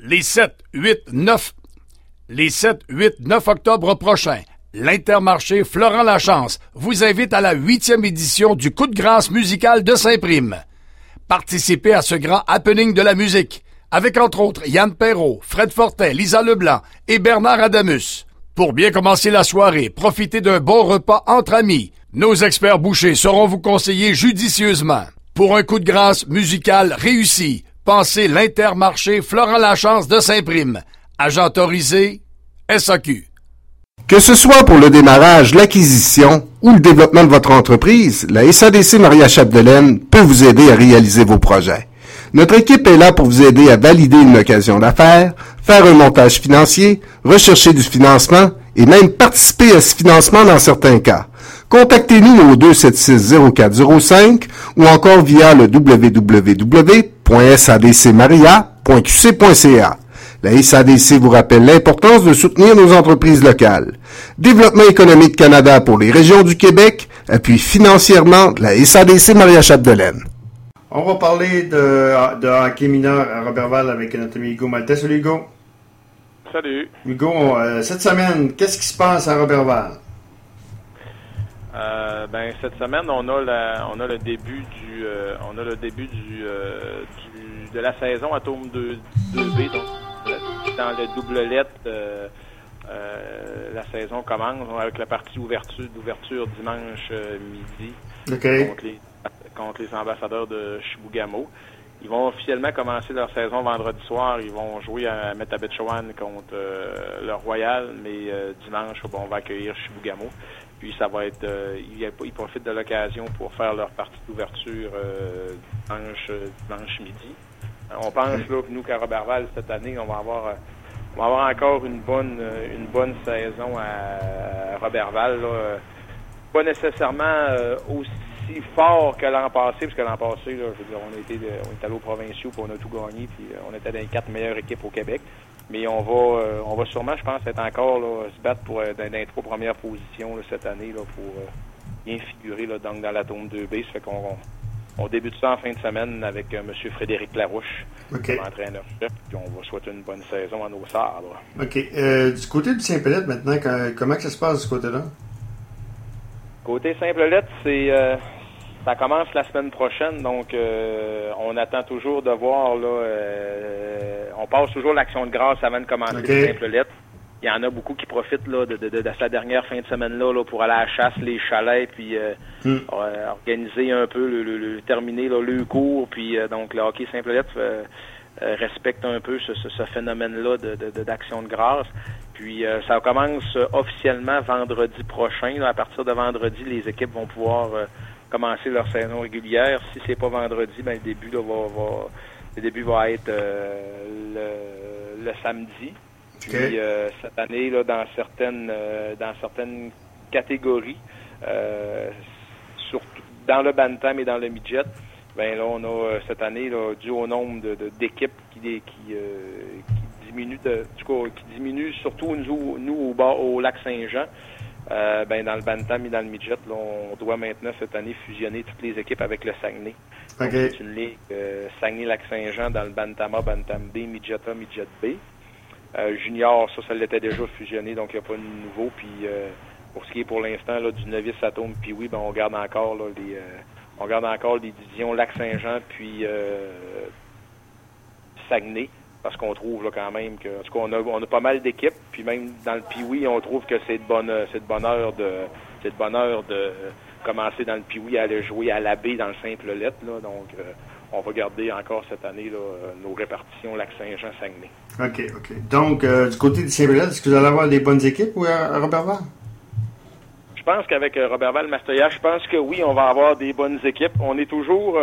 Les 7, 8, 9 octobre prochains, l'Intermarché Florent Lachance vous invite à la 8e édition du Coup de grâce musical de Saint-Prime. Participez à ce grand happening de la musique, avec entre autres Yann Perrault, Fred Fortin, Lisa Leblanc et Bernard Adamus. Pour bien commencer la soirée, profitez d'un bon repas entre amis. Nos experts bouchers sauront vous conseiller judicieusement. Pour un coup de grâce musical réussi, pensez l'Intermarché Florent Lachance de Saint-Prime. Agent autorisé, SAQ. Que ce soit pour le démarrage, l'acquisition ou le développement de votre entreprise, la SADC Maria-Chapdelaine peut vous aider à réaliser vos projets. Notre équipe est là pour vous aider à valider une occasion d'affaires, faire un montage financier, rechercher du financement et même participer à ce financement dans certains cas. Contactez-nous au 276-0405 ou encore via le www.sadcmaria.qc.ca. La SADC vous rappelle l'importance de soutenir nos entreprises locales. Développement économique Canada pour les régions du Québec appuie financièrement la SADC Maria-Chapdelaine. On va parler de hockey mineur à Roberval avec notre ami Hugo Maltais. Salut Hugo. Salut. Hugo, cette semaine, qu'est-ce qui se passe à Roberval? Cette semaine, on a le début de la saison Atome 2B, donc dans le double lettre. La saison commence avec la partie d'ouverture dimanche midi contre les ambassadeurs de Chibougamau. Ils vont officiellement commencer leur saison vendredi soir. Ils vont jouer à Metabetchouan contre le Royal, mais dimanche, on va accueillir Chibougamau. Puis ça va être, ils profitent de l'occasion pour faire leur partie d'ouverture dimanche midi. On pense là, que nous, qu'à Roberval, cette année, on va avoir encore une bonne saison à Roberval. Là. Pas nécessairement aussi fort que l'an passé, parce que l'an passé, là, je veux dire, on est allé aux provinciaux, puis on a tout gagné, puis on était dans les 4 meilleures équipes au Québec. Mais on va sûrement, je pense, être encore là, se battre pour dans les 3 premières positions là, cette année là, pour bien figurer là, dans l'Atome 2B. Ça fait qu'on débute ça en fin de semaine avec M. Frédéric Larouche, entraîneur-chef, puis on va souhaiter une bonne saison à nos sabres. OK. Du côté du Saint-Pellet, maintenant, comment ça se passe de ce côté-là? Côté Saint-Pellet, ça commence la semaine prochaine, donc on attend toujours de voir là. On passe toujours l'action de grâce avant de commencer le Saint-Pellet. Il y en a beaucoup qui profitent là de sa dernière fin de semaine là pour aller à la chasse, les chalets, puis organiser un peu terminer là, le cours, puis donc le hockey Saint-Pellet respecte un peu ce phénomène-là d'action de grâce. Puis ça commence officiellement vendredi prochain. Là. À partir de vendredi, les équipes vont pouvoir commencer leur saison régulière. Si c'est pas vendredi, le début là, va être le samedi. Puis cette année, là, dans certaines catégories, surtout dans le bantam et dans le midget, là on a cette année, là, dû au nombre d'équipes qui diminue, surtout nous au lac Saint-Jean. Dans le bantam et dans le midget, là, on doit maintenant cette année fusionner toutes les équipes avec le Saguenay. Donc, c'est une ligue Saguenay-Lac-Saint-Jean dans le bantam A, bantam B, midget A, midget B. Junior, ça l'était déjà fusionné, donc il n'y a pas de nouveau. Puis pour ce qui est pour l'instant là, du novice Atome, puis oui, on garde encore là, les divisions Lac-Saint-Jean puis Saguenay. Parce qu'on trouve là quand même que, en tout cas, on a pas mal d'équipes, puis même dans le Pee-Wee, on trouve que c'est de bonheur de commencer dans le Pee-Wee à aller jouer à la baie dans le simple lettre, là. Donc, on va garder encore cette année là, nos répartitions Lac-Saint-Jean-Saguenay. OK. Donc, du côté du Saint-Pellet, est-ce que vous allez avoir des bonnes équipes à Roberval? Je pense qu'avec Roberval-Mastoya, je pense que oui, on va avoir des bonnes équipes. On est toujours,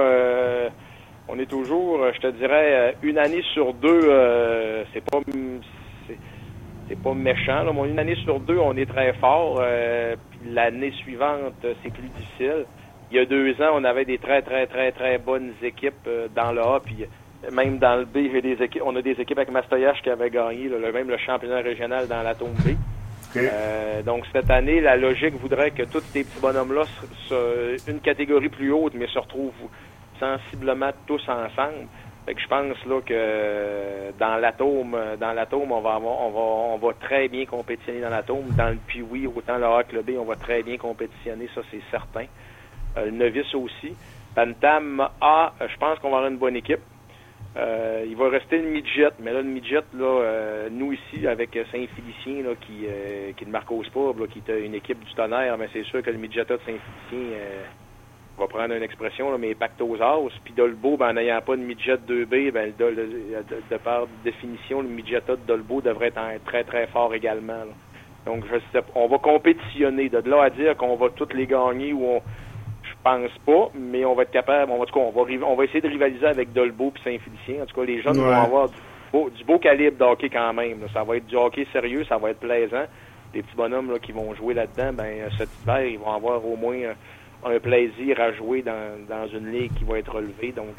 je te dirais, une année sur deux, c'est pas méchant. Là. Une année sur deux, on est très fort. Puis l'année suivante, c'est plus difficile. Il y a 2 ans, on avait des très, très, très, très bonnes équipes dans le A. Puis même dans le B, on a des équipes avec Mastoyache qui avaient gagné même le championnat régional dans l'Atome B. Donc cette année, la logique voudrait que tous ces petits bonhommes-là, une catégorie plus haute, mais se retrouvent sensiblement tous ensemble. Fait que je pense là que dans l'atome, on va très bien compétitionner dans l'atome. Dans le Pee-Wee, autant le A que le B, on va très bien compétitionner, ça c'est certain. Le novice aussi. Bantam A, je pense qu'on va avoir une bonne équipe. Il va rester le midget, mais là le midget, là, nous ici avec Saint-Félicien là, qui ne marque au sport, là, qui est une équipe du tonnerre, mais c'est sûr que le midget de Saint-Félicien va prendre une expression, là, mais Pactosas, puis Dolbeau, ben, en n'ayant pas de midget 2B, ben, de par définition, le midget de Dolbeau devrait être très très fort également. Là. Donc on va compétitionner. De là à dire qu'on va toutes les gagner ou je pense pas, mais on va être capable, on va essayer de rivaliser avec Dolbeau et Saint-Félicien. En tout cas, les jeunes vont avoir du beau calibre de hockey quand même. Là. Ça va être du hockey sérieux, ça va être plaisant. Les petits bonhommes là, qui vont jouer là-dedans, ben cet hiver, ils vont avoir au moins un plaisir à jouer dans une ligue qui va être relevée. Donc,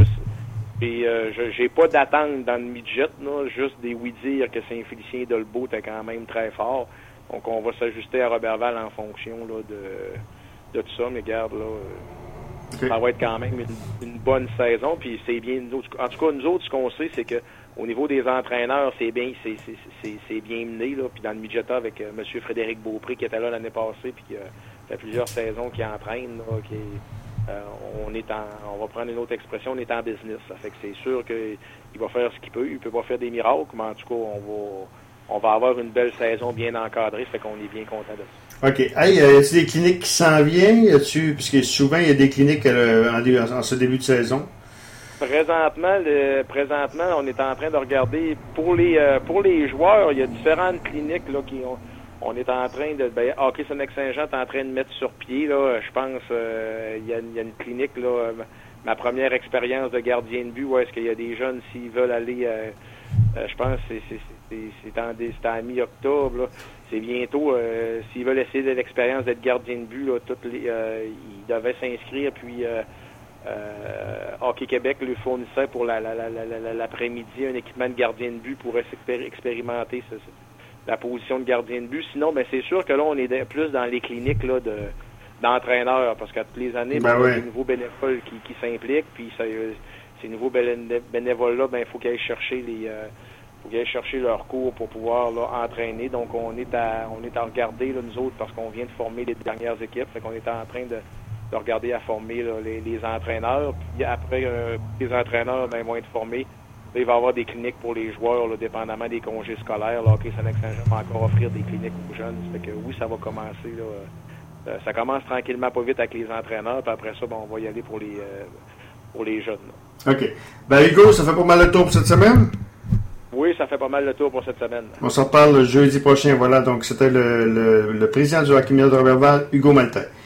j'ai pas d'attente dans le midget, là, juste des oui-dire que Saint-Félicien et Dolbeau étaient quand même très forts. Donc, on va s'ajuster à Roberval en fonction là, de tout ça. Mais regarde, là, ça va être quand même une bonne saison. Puis c'est bien. En tout cas, nous autres, ce qu'on sait, c'est que au niveau des entraîneurs, c'est bien mené. Là. Puis dans le midgeta avec M. Frédéric Beaupré qui était là l'année passée, puis qui fait plusieurs saisons qui entraîne, là, on va prendre une autre expression, on est en business. Ça fait que c'est sûr qu'il va faire ce qu'il peut. Il peut pas faire des miracles, mais en tout cas, on va avoir une belle saison bien encadrée. Ça fait qu'on est bien content de ça. OK. Hey, y a-t-il des cliniques qui s'en viennent? Puisque souvent, il y a des cliniques en ce début de saison. Présentement, on est en train de regarder pour les joueurs, il y a différentes cliniques là on est en train de Hockey Saint-Saint-Jean est en train de mettre sur pied là, je pense il y a une clinique là, ma première expérience de gardien de but où est-ce qu'il y a des jeunes s'ils veulent aller je pense que c'est en mi-octobre là. C'est bientôt s'ils veulent essayer de l'expérience d'être gardien de but là, ils devaient s'inscrire puis Hockey Québec lui fournissait pour l'après-midi un équipement de gardien de but pour expérimenter la position de gardien de but. Sinon, ben c'est sûr que là, on est plus dans les cliniques là d'entraîneurs, parce qu'à toutes les années, il y a des nouveaux bénévoles qui s'impliquent, puis ces nouveaux bénévoles-là, ben il faut qu'ils aillent chercher leurs cours pour pouvoir là, entraîner. Donc, on est à regarder, là, nous autres, parce qu'on vient de former les dernières équipes. Fait qu'on est en train de regarder à former là, les entraîneurs. Puis après, les entraîneurs ben, vont être formés. Là, il va y avoir des cliniques pour les joueurs, là, dépendamment des congés scolaires. Là, Hockey Saint-Saint-Jean va encore offrir des cliniques aux jeunes. Ça fait que oui, ça va commencer. Là, ça commence tranquillement pas vite avec les entraîneurs. Puis après ça, ben, on va y aller pour les jeunes. Là. OK. Ben Hugo, ça fait pas mal le tour pour cette semaine? Oui, ça fait pas mal le tour pour cette semaine. On s'en reparle le jeudi prochain. Voilà, donc c'était le président du Hockey mineur de Roberval, Hugo Maltais.